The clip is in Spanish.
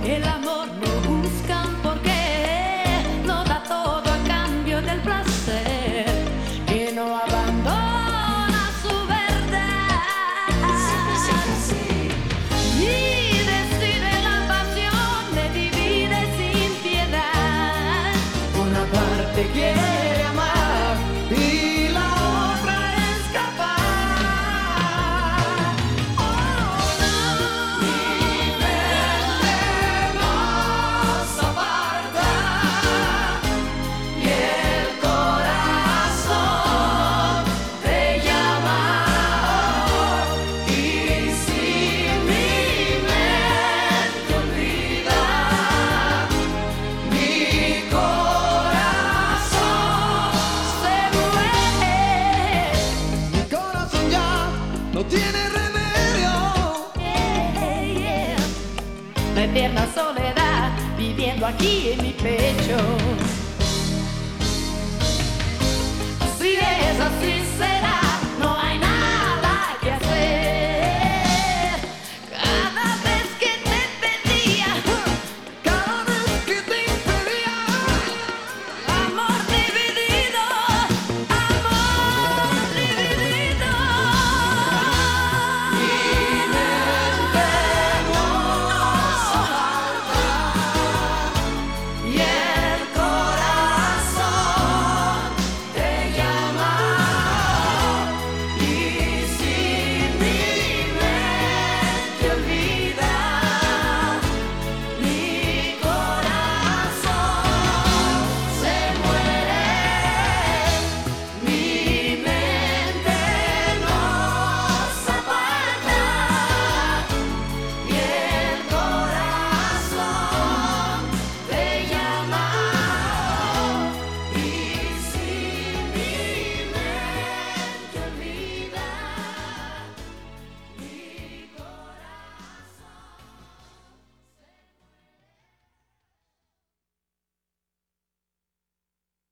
El amor no buscan porque no da todo a cambio del placer, que no abandona su verdad y decide la pasión, le divide sin piedad. Una parte quiere amar y la otra escapar. No tiene remedio. Eterna soledad viviendo aquí en mi pecho. Si es así será.